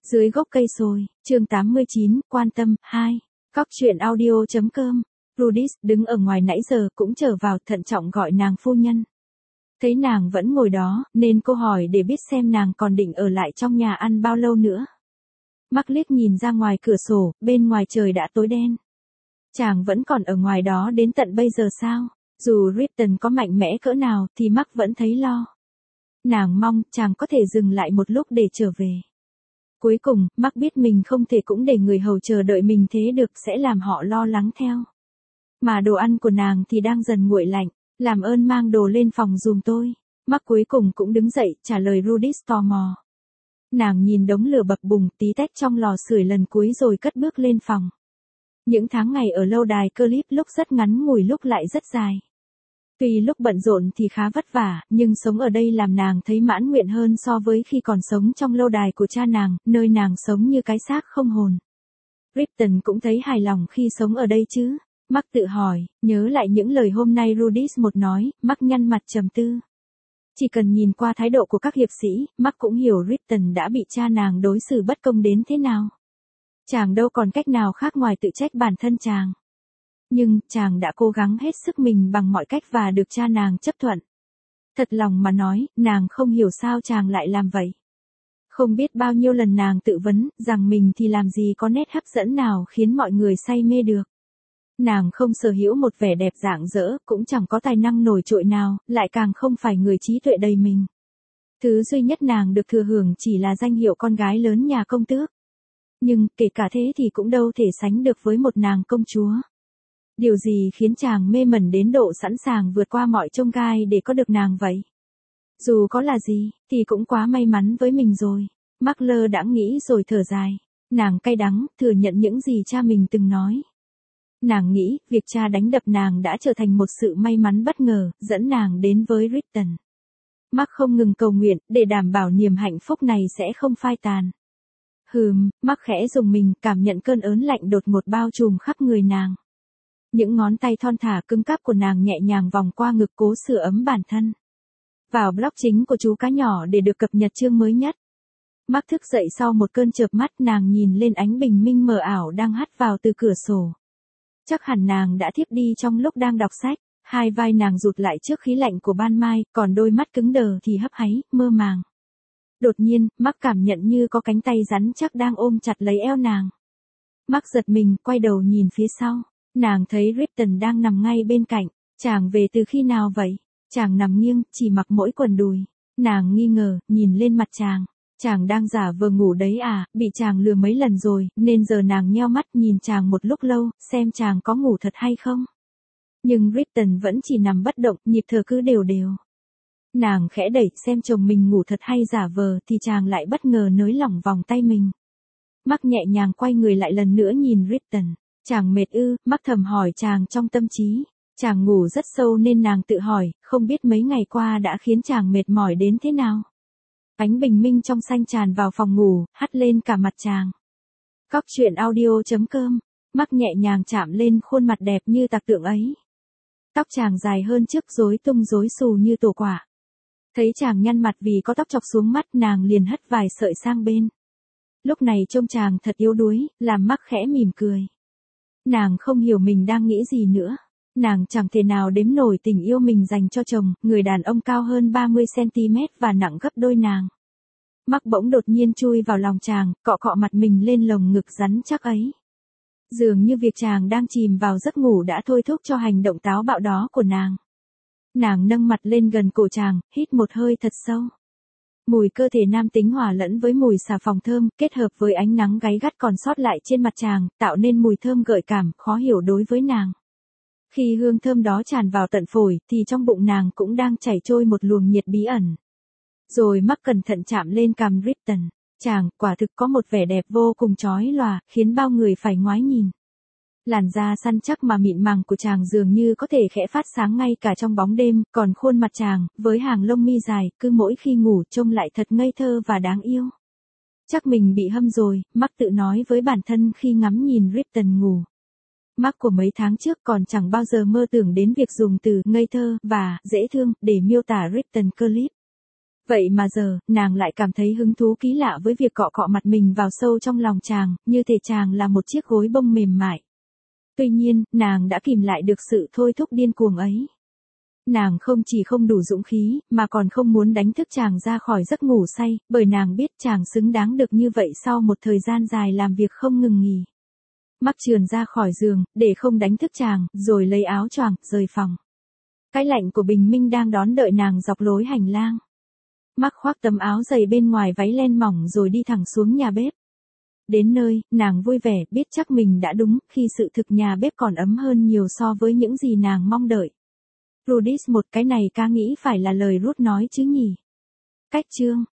Dưới gốc cây sồi, chương 89, quan tâm, 2. Cóc truyện audio.com. Rudis đứng ở ngoài nãy giờ cũng trở vào thận trọng gọi nàng phu nhân. Thấy nàng vẫn ngồi đó, nên cô hỏi để biết xem nàng còn định ở lại trong nhà ăn bao lâu nữa. Mark liếc nhìn ra ngoài cửa sổ, bên ngoài trời đã tối đen. Chàng vẫn còn ở ngoài đó đến tận bây giờ sao? Dù Ripton có mạnh mẽ cỡ nào thì Mark vẫn thấy lo. Nàng mong chàng có thể dừng lại một lúc để trở về. Cuối cùng, Mark biết mình không thể cũng để người hầu chờ đợi mình thế được, sẽ làm họ lo lắng theo. Mà đồ ăn của nàng thì đang dần nguội lạnh, làm ơn mang đồ lên phòng giùm tôi. Mark cuối cùng cũng đứng dậy, trả lời Rudis tò mò. Nàng nhìn đống lửa bập bùng tí tách trong lò sưởi lần cuối rồi cất bước lên phòng. Những tháng ngày ở lâu đài Cliff lúc rất ngắn ngủi lúc lại rất dài. Tuy lúc bận rộn thì khá vất vả, nhưng sống ở đây làm nàng thấy mãn nguyện hơn so với khi còn sống trong lâu đài của cha nàng, nơi nàng sống như cái xác không hồn. Ripton cũng thấy hài lòng khi sống ở đây chứ. Mark tự hỏi, nhớ lại những lời hôm nay Rudis một nói, Mark nhăn mặt trầm tư. Chỉ cần nhìn qua thái độ của các hiệp sĩ, Mark cũng hiểu Ripton đã bị cha nàng đối xử bất công đến thế nào. Chàng đâu còn cách nào khác ngoài tự trách bản thân chàng. Nhưng, chàng đã cố gắng hết sức mình bằng mọi cách và được cha nàng chấp thuận. Thật lòng mà nói, nàng không hiểu sao chàng lại làm vậy. Không biết bao nhiêu lần nàng tự vấn, rằng mình thì làm gì có nét hấp dẫn nào khiến mọi người say mê được. Nàng không sở hữu một vẻ đẹp rạng rỡ, cũng chẳng có tài năng nổi trội nào, lại càng không phải người trí tuệ đầy mình. Thứ duy nhất nàng được thừa hưởng chỉ là danh hiệu con gái lớn nhà công tước. Nhưng, kể cả thế thì cũng đâu thể sánh được với một nàng công chúa. Điều gì khiến chàng mê mẩn đến độ sẵn sàng vượt qua mọi chông gai để có được nàng vậy? Dù có là gì, thì cũng quá may mắn với mình rồi. Mark lơ đãng nghĩ rồi thở dài. Nàng cay đắng, thừa nhận những gì cha mình từng nói. Nàng nghĩ, việc cha đánh đập nàng đã trở thành một sự may mắn bất ngờ, dẫn nàng đến với Ripton. Mark không ngừng cầu nguyện, để đảm bảo niềm hạnh phúc này sẽ không phai tàn. Mark khẽ rùng mình, cảm nhận cơn ớn lạnh đột ngột bao trùm khắp người nàng. Những ngón tay thon thả cứng cáp của nàng nhẹ nhàng vòng qua ngực cố sưởi ấm bản thân. Vào blog chính của chú cá nhỏ để được cập nhật chương mới nhất. Mark thức dậy sau một cơn chợp mắt, nàng nhìn lên ánh bình minh mờ ảo đang hắt vào từ cửa sổ. Chắc hẳn nàng đã thiếp đi trong lúc đang đọc sách, hai vai nàng rụt lại trước khí lạnh của ban mai, còn đôi mắt cứng đờ thì hấp háy, mơ màng. Đột nhiên, Mark cảm nhận như có cánh tay rắn chắc đang ôm chặt lấy eo nàng. Mark giật mình, quay đầu nhìn phía sau. Nàng thấy Ripton đang nằm ngay bên cạnh. Chàng về từ khi nào vậy? Chàng nằm nghiêng, chỉ mặc mỗi quần đùi. Nàng nghi ngờ, nhìn lên mặt chàng. Chàng đang giả vờ ngủ đấy à, bị chàng lừa mấy lần rồi, nên giờ nàng nheo mắt nhìn chàng một lúc lâu, xem chàng có ngủ thật hay không. Nhưng Ripton vẫn chỉ nằm bất động, nhịp thở cứ đều đều. Nàng khẽ đẩy xem chồng mình ngủ thật hay giả vờ thì chàng lại bất ngờ nới lỏng vòng tay mình. Mark nhẹ nhàng quay người lại lần nữa nhìn Ripton. Chàng mệt ư? Mark thầm hỏi chàng trong tâm trí. Chàng ngủ rất sâu nên nàng tự hỏi, không biết mấy ngày qua đã khiến chàng mệt mỏi đến thế nào. Ánh bình minh trong xanh tràn vào phòng ngủ, hắt lên cả mặt chàng. Cóc truyện audio.com. Mark nhẹ nhàng chạm lên khuôn mặt đẹp như tạc tượng ấy. Tóc chàng dài hơn trước, rối tung rối xù như tổ quả. Thấy chàng nhăn mặt vì có tóc chọc xuống mắt, nàng liền hất vài sợi sang bên. Lúc này trông chàng thật yếu đuối, làm Mark khẽ mỉm cười. Nàng không hiểu mình đang nghĩ gì nữa. Nàng chẳng thể nào đếm nổi tình yêu mình dành cho chồng, người đàn ông cao hơn 30cm và nặng gấp đôi nàng. Mark bỗng đột nhiên chui vào lòng chàng, cọ cọ mặt mình lên lồng ngực rắn chắc ấy. Dường như việc chàng đang chìm vào giấc ngủ đã thôi thúc cho hành động táo bạo đó của nàng. Nàng nâng mặt lên gần cổ chàng, hít một hơi thật sâu. Mùi cơ thể nam tính hòa lẫn với mùi xà phòng thơm, kết hợp với ánh nắng gáy gắt còn sót lại trên mặt chàng, tạo nên mùi thơm gợi cảm, khó hiểu đối với nàng. Khi hương thơm đó tràn vào tận phổi, thì trong bụng nàng cũng đang chảy trôi một luồng nhiệt bí ẩn. Rồi Mark cẩn thận chạm lên cằm Ripton. Chàng, quả thực có một vẻ đẹp vô cùng chói lòa, khiến bao người phải ngoái nhìn. Làn da săn chắc mà mịn màng của chàng dường như có thể khẽ phát sáng ngay cả trong bóng đêm, còn khuôn mặt chàng, với hàng lông mi dài, cứ mỗi khi ngủ trông lại thật ngây thơ và đáng yêu. Chắc mình bị hâm rồi, Mark tự nói với bản thân khi ngắm nhìn Ripton ngủ. Mark của mấy tháng trước còn chẳng bao giờ mơ tưởng đến việc dùng từ ngây thơ và dễ thương để miêu tả Ripton Cliff. Vậy mà giờ, nàng lại cảm thấy hứng thú kỳ lạ với việc cọ cọ mặt mình vào sâu trong lòng chàng, như thể chàng là một chiếc gối bông mềm mại. Tuy nhiên, nàng đã kìm lại được sự thôi thúc điên cuồng ấy. Nàng không chỉ không đủ dũng khí, mà còn không muốn đánh thức chàng ra khỏi giấc ngủ say, bởi nàng biết chàng xứng đáng được như vậy sau một thời gian dài làm việc không ngừng nghỉ. Mắc trườn ra khỏi giường, để không đánh thức chàng, rồi lấy áo choàng, rời phòng. Cái lạnh của bình minh đang đón đợi nàng dọc lối hành lang. Mắc khoác tấm áo dày bên ngoài váy len mỏng rồi đi thẳng xuống nhà bếp. Đến nơi, nàng vui vẻ biết chắc mình đã đúng khi sự thực nhà bếp còn ấm hơn nhiều so với những gì nàng mong đợi. Rudis một cái này ca nghĩ phải là lời Ruth nói chứ nhỉ. Cách chương